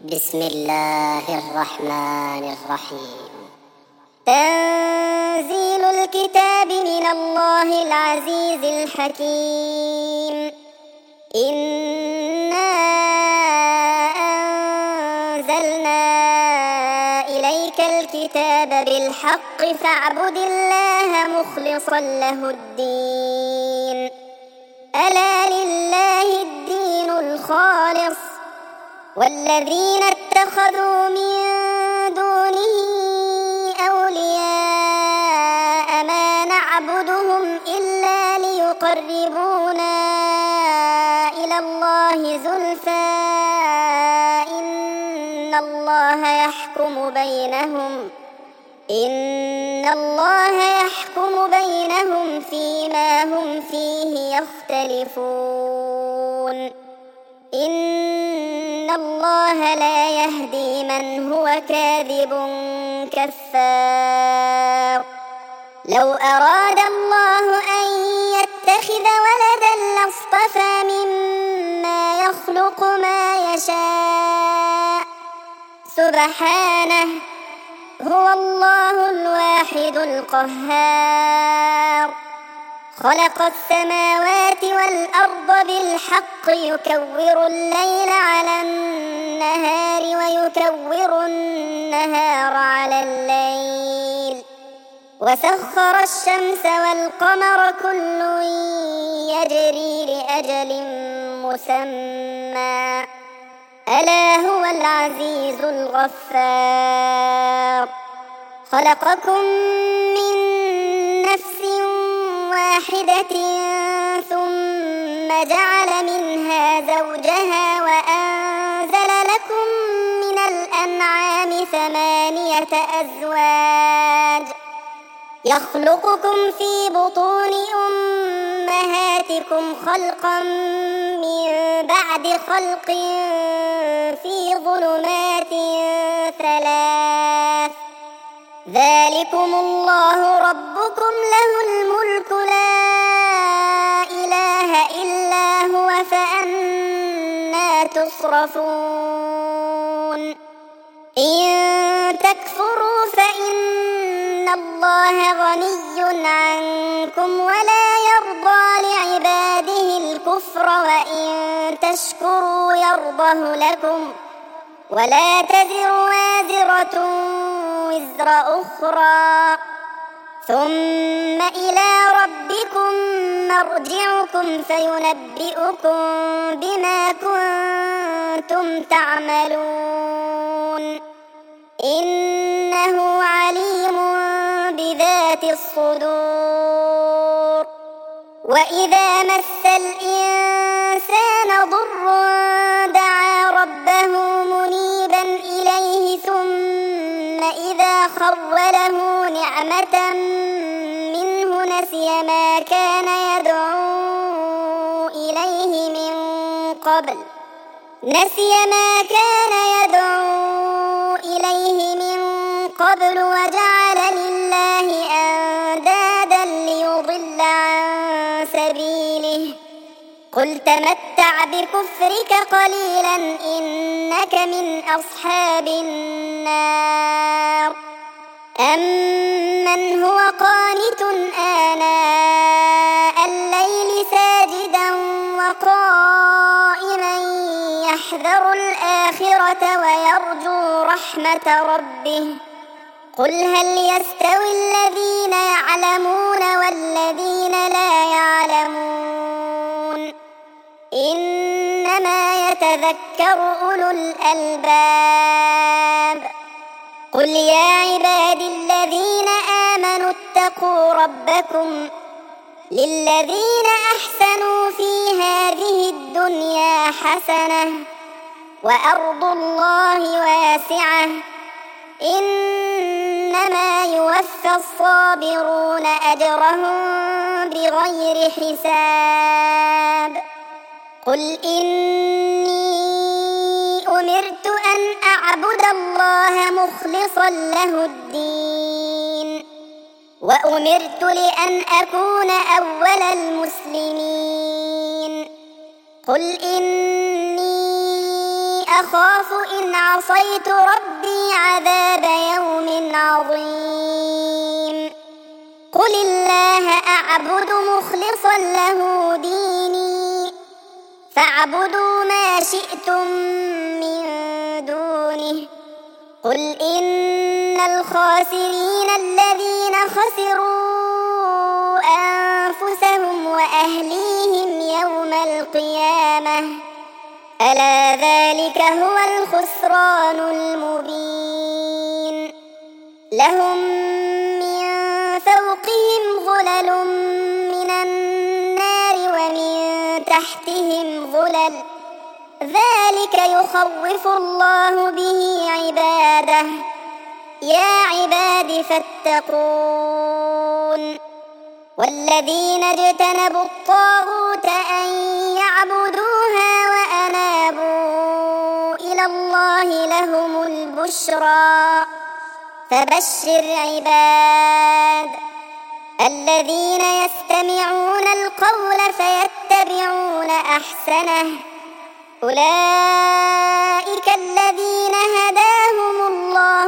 بسم الله الرحمن الرحيم. تنزيل الكتاب من الله العزيز الحكيم. إنا أنزلنا إليك الكتاب بالحق فاعبد الله مخلصا له الدين. ألا لله الدين الخالص والذين اتخذوا من دونه أولياء ما نعبدهم إلا ليقربونا إلى الله زلفى إن الله يحكم بينهم فيما هم فيه يختلفون. إن الله لا يهدي من هو كاذب كفار. لو أراد الله أن يتخذ ولدا لاصطفى مما يخلق ما يشاء سبحانه هو الله الواحد القهار. خلق السماوات والأرض بالحق يكور الليل على النهار ويكور النهار على الليل وسخر الشمس والقمر كل يجري لأجل مسمى ألا هو العزيز الغفار. خلقكم من نفس واحدة ثم جعل منها زوجها وأنزل لكم من الأنعام 8 أزواج يخلقكم في بطون أمهاتكم خلقا من بعد خلق في ظلمات 3 ذلكم الله ربكم له الملك لا إله إلا هو فأنى تصرفون. إن تكفروا فإن الله غني عنكم ولا يرضى لعباده الكفر وإن تشكروا يرضه لكم ولا تزر وازرة وزر أخرى ثم إلى ربكم مرجعكم فينبئكم بما كنتم تعملون إنه عليم بذات الصدور. وإذا مس الإنسان ضر دعا ربه منيبا إليه ثم إذا خوله نعمة منه نسي ما كان يدعو إليه من قبل وجعل لله أندادا ليضل عن سبيله قل تمتع بكفرك قليلا إنك من أصحاب النار. أمن هو قانت آناء الليل ساجدا وقائما يحذر الآخرة ويرجو رحمة ربه قل هل يستوي الذين يعلمون والذين لا يعلمون إنما يتذكر أولو الألباب. قل يا عبادي الذين آمنوا اتقوا ربكم للذين أحسنوا في هذه الدنيا حسنة وأرض الله واسعة إنما يوفى الصابرون أجرهم بغير حساب. قل إني أمرت أن أعبد الله مخلصا له الدين وأمرت لأن أكون أول المسلمين. قل إني أخاف إن عصيت ربي عذاب يوم عظيم قل الله أعبد مخلصا له ديني فاعبدوا ما شئتم من دونه قل إن الخاسرين الذين خسروا أنفسهم وأهليهم يوم القيامة ألا ذلك هو الخسران المبين لهم من فوقهم ظلل من النار ومن تحتهم ظلل ذلك يخوف الله به عباده يا عباد فاتقون والذين اجتنبوا الطاغوت أن يعبدوها وأنابوا إلى الله لهم البشرى فبشر عباد الذين يستمعون القول فيتبعون أحسنه أولئك الذين هداهم الله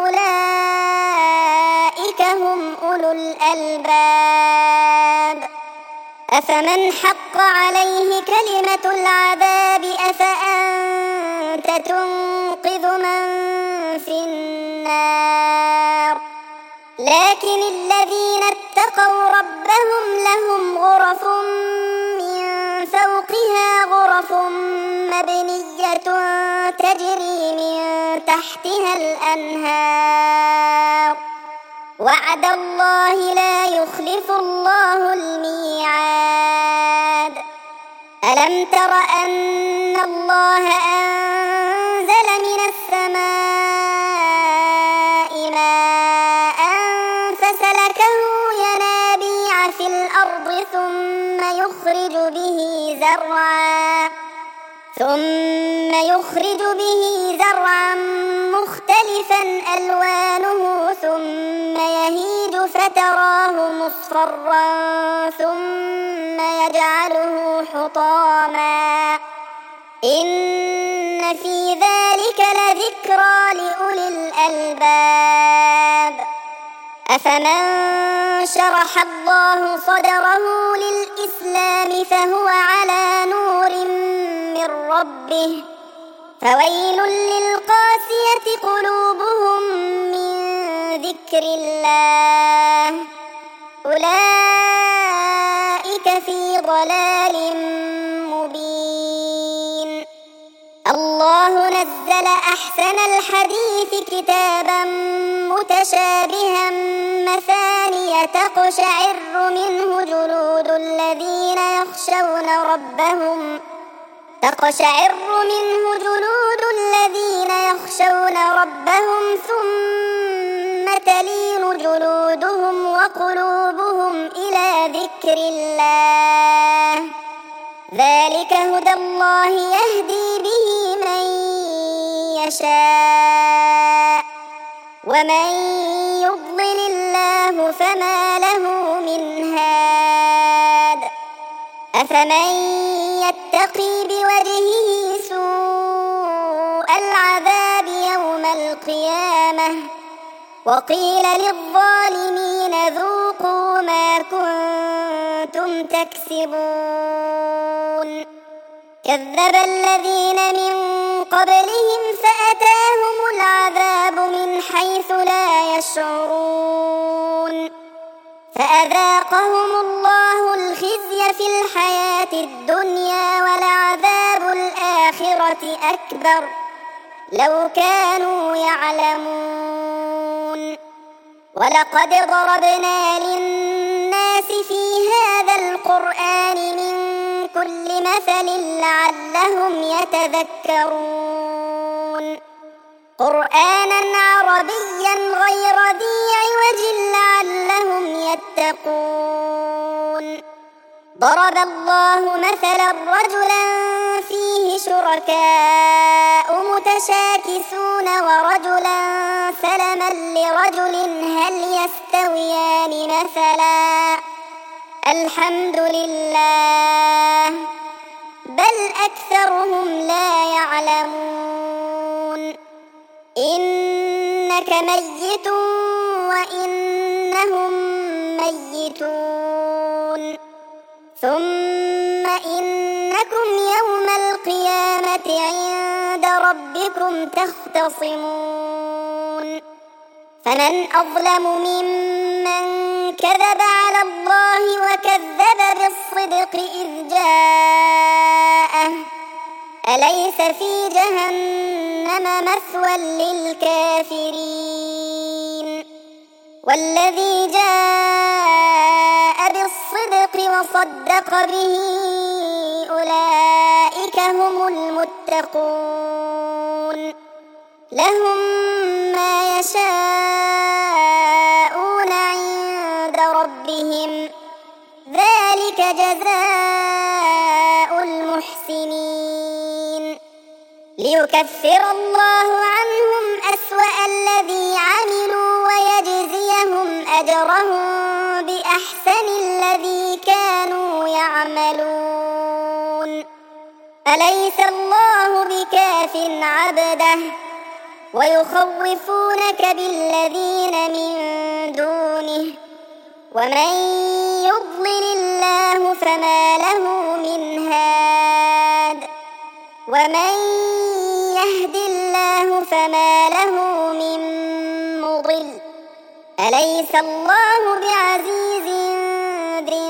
وأولئك هم أولو الألباب أفمن حق عليه كلمة العذاب أفأنت تنقذ من في النار لكن الذين اتقوا ربهم لهم غرف من فوقها غرف مبنية تجري من تحتها الأنهار وعد الله لا يخلف الله الميعاد ألم تر أن الله أنزل من السماء ماء فسلكه ينابيع في الأرض ثم يخرج به زرعا مختلفا ألوانه ثم يهيج فتراه مصفرا ثم يجعله حطاما إن في ذلك لذكرى لأولي الألباب أفمن شرح الله صدره للإسلام فهو على نور من ربه فويل للقاسية قلوبهم من ذكر الله أولئك في ضلال مبين الله نزل أحسن الحديث كتابا متشابها مثانية تقشعر منه جلود الذين يخشون ربهم ثم تلين جلودهم وقلوبهم إلى ذكر الله ذلك هدى الله يهدي به من يشاء ومن يضلل الله فما له من هاد أفمن يتقي بوجهه سوء العذاب يوم القيامة وقيل للظالمين ذوقوا ما كنتم تكسبون كذب الذين من قبلهم فأتاهم العذاب من حيث لا يشعرون فأذاقهم الله الخزي في الحياة الدنيا ولعذاب الآخرة أكبر لو كانوا يعلمون ولقد ضربنا للناس في هذا القرآن من كل مثل لعلهم يتذكرون قرآنا عربيا غير ذي عوج لعلهم يتقون ضرب الله مثلا رجلا فيه شركاء متشاكسون ورجلا سلما لرجل هل يستويان مثلا الحمد لله بل أكثرهم لا يعلمون إنك ميت وإنهم ميتون ثم إنكم يوم القيامة عند ربكم تختصمون فمن أظلم ممن كذب على الله وكذب بالصدق إذ جاءه أليس في جهنم مثوى للكافرين والذي جاء بالصدق وصدق به أولئك هم المتقون لهم ما يشاءون عند ربهم ذلك جزاء المحسنين ليكفر الله عنهم أسوأ الذي عملوا ويجزيهم أجرهم بأحسن الذي كانوا يعملون أليس الله بكاف عبده ويخوفونك بالذين من دونه ومن يضلل الله فما له من هاد ومن يهد الله فما له من مضل أليس الله بعزيز ذي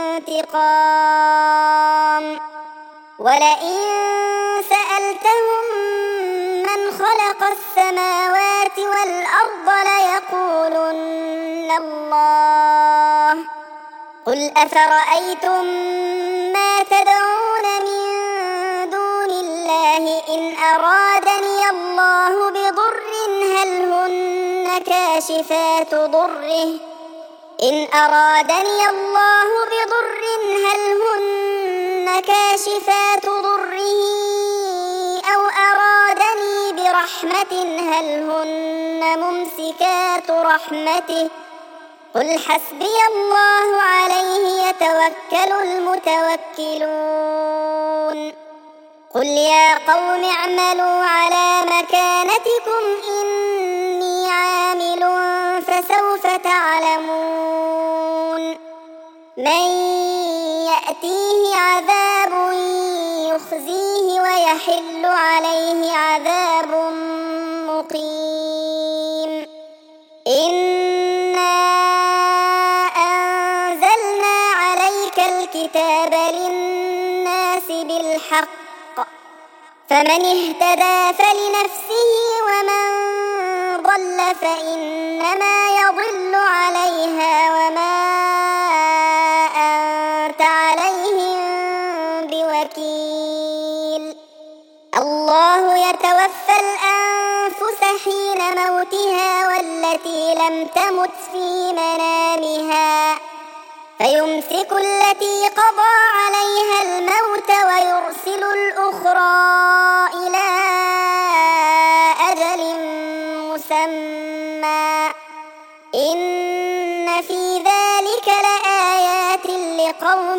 انتقام ولئن سألتهم من خلق السماوات والأرض ليقولن الله قل أفرأيتم ما تدعون من دون الله إن أرادني الله بضر هل هن كاشفات ضره إن أرادني الله بضر هل هن كاشفات ضره أو أرادني برحمة هل هن ممسكات رحمته قل حسبي الله عليه يتوكل المتوكلون قل يا قوم اعملوا على مكانتكم إني عامل فسوف تعلمون من يأتيه عذاب يخزيه ويحل عليه عذاب مقيم إنا أنزلنا عليك الكتاب للناس بالحق فمن اهتدى فلنفسه ومن ضل فإنما يضل عليها وما أنت عليهم بوكيل الله يتوفى الأنفس حين موتها والتي لم تمت في منامها فيمسك التي قضى عليها الموت ويرسل الأخرى إلى أجل مسمى إن في ذلك لآيات لقوم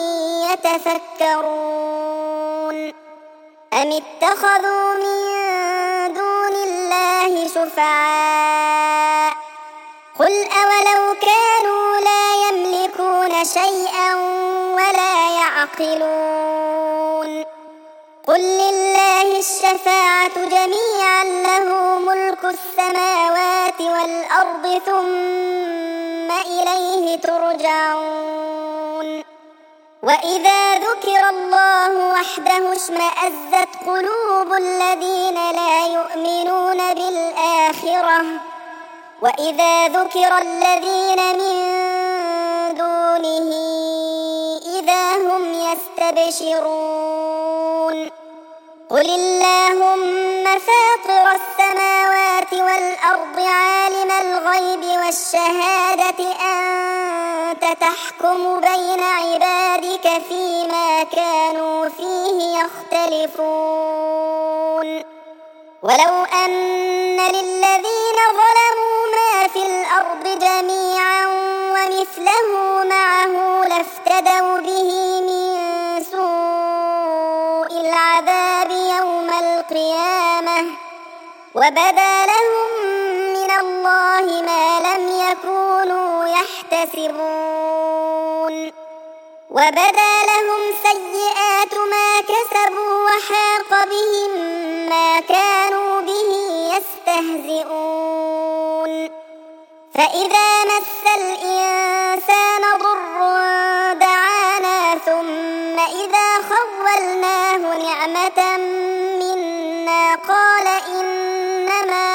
يتفكرون أم اتخذوا من دون الله شفعاء قل أولو كانوا لا يملكون شيئا ولا يعقلون قل لله الشفاعة جميعا له ملك السماوات والأرض ثم إليه ترجعون وإذا ذكر الله وحده اشمأزت قلوب الذين لا يؤمنون بالآخرة وإذا ذكر الذين من دونه إذا هم يستبشرون قل اللهم فاطر السماوات والأرض عالم الغيب والشهادة أنت تحكم بين عبادك فيما كانوا فيه يختلفون ولو أن للذين ظلموا ما في الأرض جميعا ومثله معه لافتدوا به من سوء العذاب يوم القيامة وبدا لهم من الله ما لم يكونوا يحتسبون وبدا لهم سيئات ما كسبوا وحاق بهم ما كانوا به يستهزئون فإذا مس الإنسان ضر دعانا ثم إذا خولناه نعمة منا قال إنما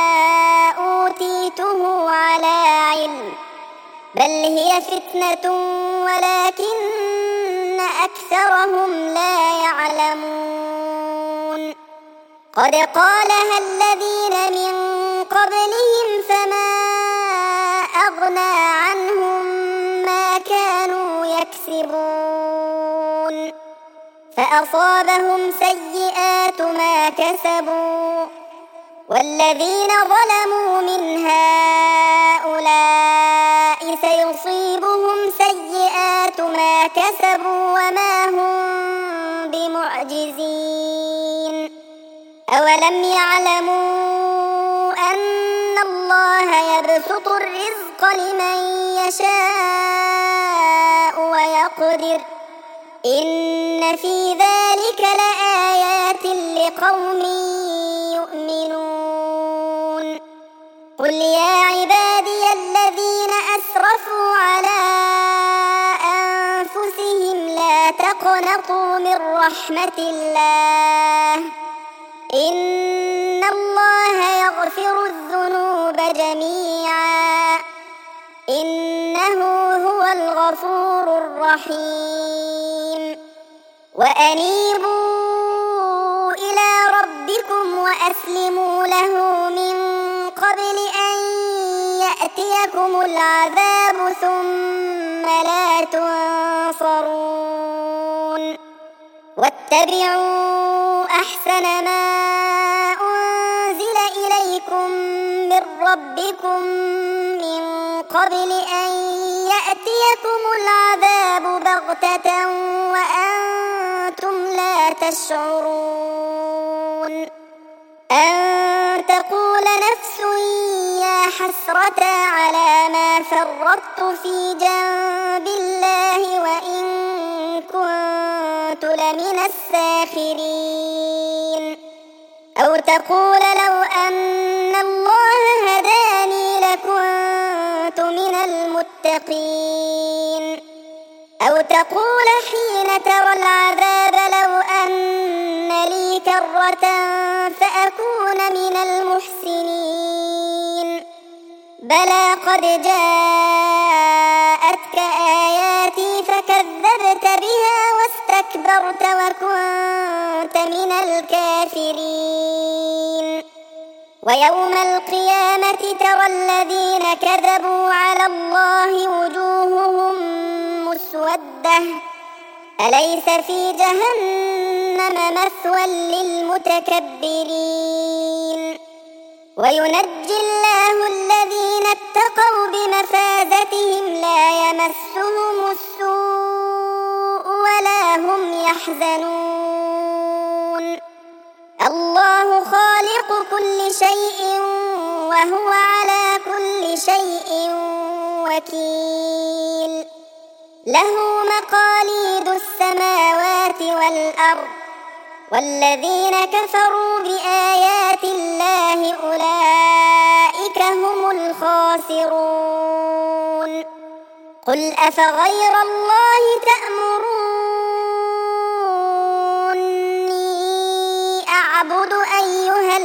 أوتيته على علم بل هي فتنة ولكن أكثرهم لا يعلمون قد قالها الذين من قبلهم فما أغنى عنهم ما كانوا يكسبون فأصابهم سيئات ما كسبوا والذين ظلموا من هؤلاء سيصيبهم سيئات ما كسبوا وما هم بمعجزين أولم يعلموا أن الله يبسط الرزق لمن يشاء ويقدر إن في ذلك لآيات لقوم يؤمنون قل يا عبادي الذين أسرفوا على أنفسهم لا تقنطوا من رحمة الله إن الله يغفر الذنوب جميعا إنه هو الغفور الرحيم وأنيبوا إلى ربكم وأسلموا له من قبل أن يأتيكم العذاب ثم لا تنصرون واتبعوا أحسن ما أنزل إليكم من ربكم من قبل أن يأتيكم العذاب بغتة وأنتم لا تشعرون أن تقول نفس يا حسرة على ما فرطت في جنب الله وإن كنت لمن الساخرين أو تقول لو أن الله هداني لكنت من المتقين أو تقول حين ترى العذاب لو أن لي كرة فأكون من المحسنين بلى قد جاءتك آياتي فكذبت بها واستكبرت وكنت من الكافرين ويوم القيامة ترى الذين كذبوا على الله وجوههم مسودة أليس في جهنم مثوى للمتكبرين وينجي الله الذين اتقوا بمفازتهم لا يمسهم السوء ولا هم يحزنون الله خالق كل شيء وهو على كل شيء وكيل له مقاليد السماوات والأرض والذين كفروا بآيات الله أولئك هم الخاسرون قل أفغير الله تأمروني أعبد أيها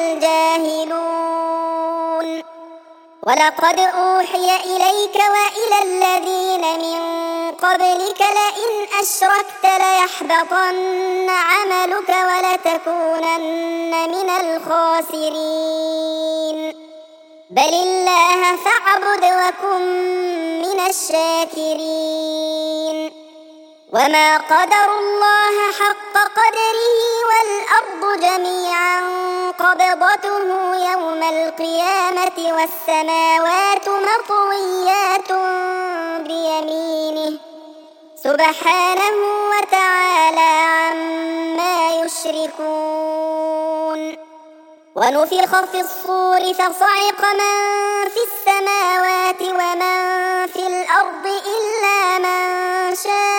الجاهلون ولقد أوحي إليك وإلى الذين من قبلك لئن أشركت ليحبطن عملك ولتكونن من الخاسرين بل الله فاعبد وكن من الشاكرين وما قدروا الله حق قدره والأرض جميعا قبضته يوم القيامة والسماوات مطويات بيمينه سبحانه وتعالى عما يشركون ونفخ في الصور فصعق من في السماوات ومن في الأرض إلا من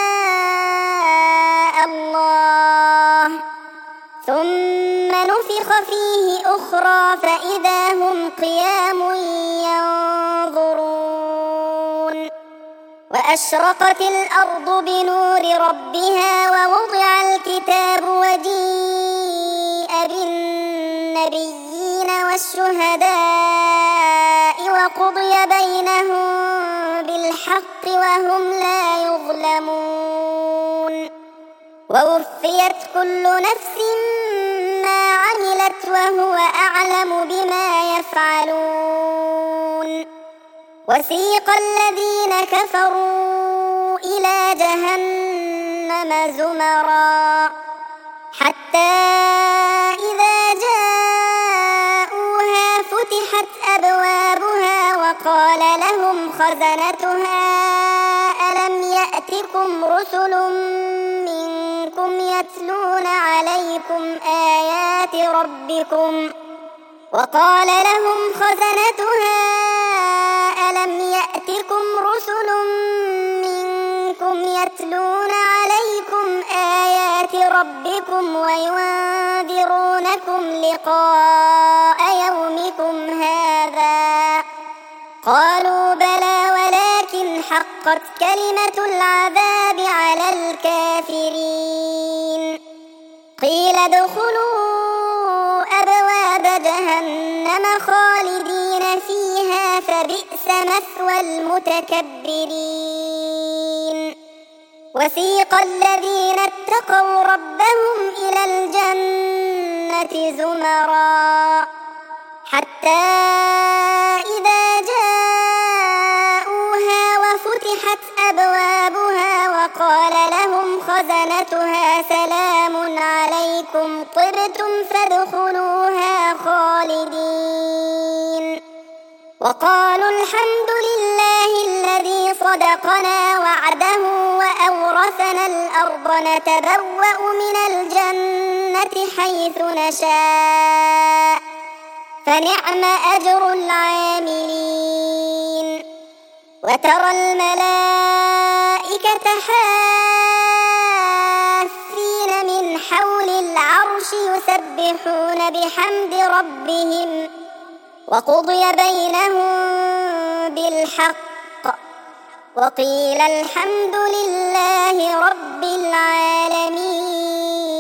شاء الله ثم نفخ فيه أخرى فإذا هم قيام ينظرون وأشرقت الأرض بنور ربها ووضع الكتاب وجيء بالنبيين والشهداء وقضي بينهم بالحق وهم لا يظلمون ووفيت كل نفس ما عملت وهو أعلم بما يفعلون وسيق الذين كفروا إلى جهنم زمرا حتى إذا جاءوها فتحت أبوابها وقال لهم خزنتها ألم يأتكم رسل منكم يتلون عليكم آيات ربكم وقال لهم خزنتها ألم يأتكم رسل منكم يتلون عليكم آيات ربكم وينذرونكم لقاء يومكم هذا قالوا بلى ولكن حقت كلمة العذاب على الكافرين قيل ادخلوا أبواب جهنم خالدين فيها فبئس مثوى المتكبرين وسيق الذين اتقوا ربهم إلى الجنة زمرا حتى إذا جاءوها وفتحت أبوابها وقال لهم خزنتها سلام عليكم طبتم فادخلوها خالدين وقالوا الحمد لله الذي صدقنا وعده وأورثنا الأرض نتبوأ من الجنة حيث نشاء فنعم أجر العاملين وترى الملائكة حافين من حول العرش يسبحون بحمد ربهم وقضي بينهم بالحق وقيل الحمد لله رب العالمين.